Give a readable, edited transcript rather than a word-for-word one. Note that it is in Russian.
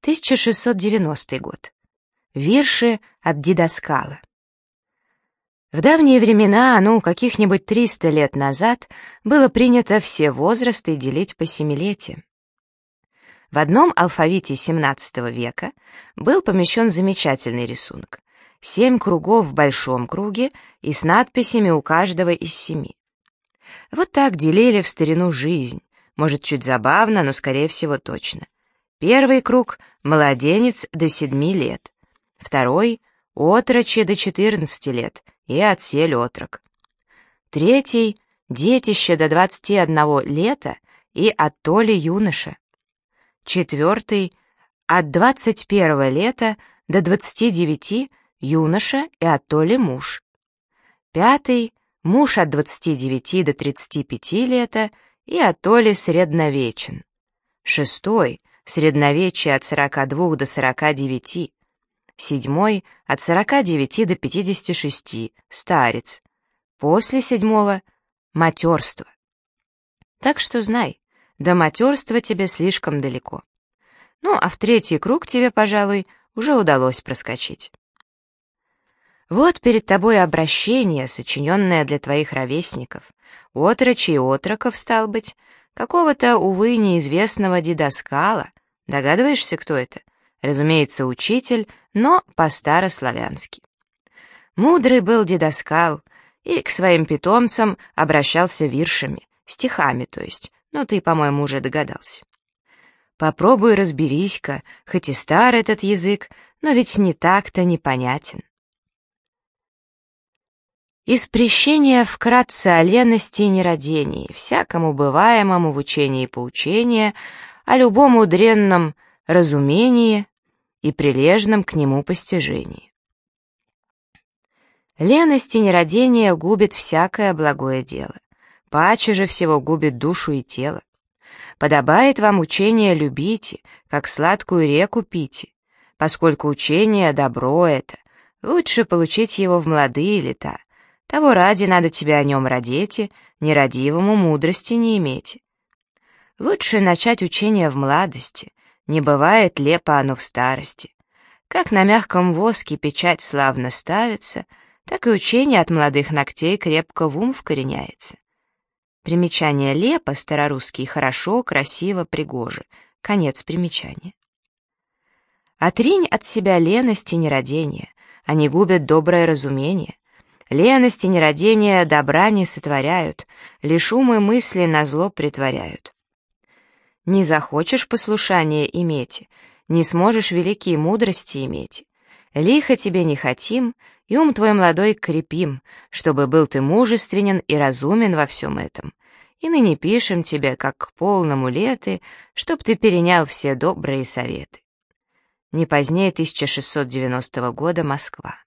1690 год. Вирши от дидασκала. В давние времена, каких-нибудь 300 лет назад, было принято все возрасты делить по семилетиям. В одном алфавите XVII века был помещен замечательный рисунок. 7 кругов в большом круге и с надписями у каждого из 7. Вот так делили в старину жизнь. Может, чуть забавно, но, скорее всего, точно. Первый круг — младенец до 7 лет. Второй — отрочи до 14 лет и отсель отрок. Третий — детище до 21 лета и оттоли юноша. Четвертый — от 21 лета до 29 юноша и оттоли муж. Пятый — муж от 29 до 35 лета и оттоли средновечен. Шестой — средновечие от 42 до 49. Седьмой — от 49 до 56, старец. После седьмого — матерство. Так что знай, до матерства тебе слишком далеко. А в третий круг тебе, пожалуй, уже удалось проскочить. Вот перед тобой обращение, сочиненное для твоих ровесников, отрочей и отроков, стал быть, какого-то, увы, неизвестного дидασκала. Догадываешься, кто это? Разумеется, учитель, но по-старославянски. Мудрый был дидασκал и к своим питомцам обращался виршами, стихами, то есть, ты, по-моему, уже догадался. Попробуй разберись-ка, хоть и стар этот язык, но ведь не так-то непонятен. Из прещения вкратце о лености и нерадении, всякому бываемому в учении и поучении, о любом мудренном разумении и прилежном к нему постижении. Леность и нерадение губит всякое благое дело, паче же всего губит душу и тело. Подобает вам учение любите, как сладкую реку пите, поскольку учение добро это, лучше получить его в молодые лета, того ради надо тебе о нем родите, нерадивому мудрости не имейте. Лучше начать учение в младости, не бывает лепо оно в старости. Как на мягком воске печать славно ставится, так и учение от молодых ногтей крепко в ум вкореняется. Примечание лепо, старорусский, хорошо, красиво, пригоже. Конец примечания. Отринь от себя леность и нерадение, они губят доброе разумение. Леность и нерадение добра не сотворяют, лишь ум и мысли назло притворяют. Не захочешь послушания иметь, не сможешь великие мудрости иметь. Лихо тебе не хотим, и ум твой молодой крепим, чтобы был ты мужественен и разумен во всем этом. И ныне пишем тебе, как к полному леты, чтоб ты перенял все добрые советы. Не позднее 1690 года, Москва.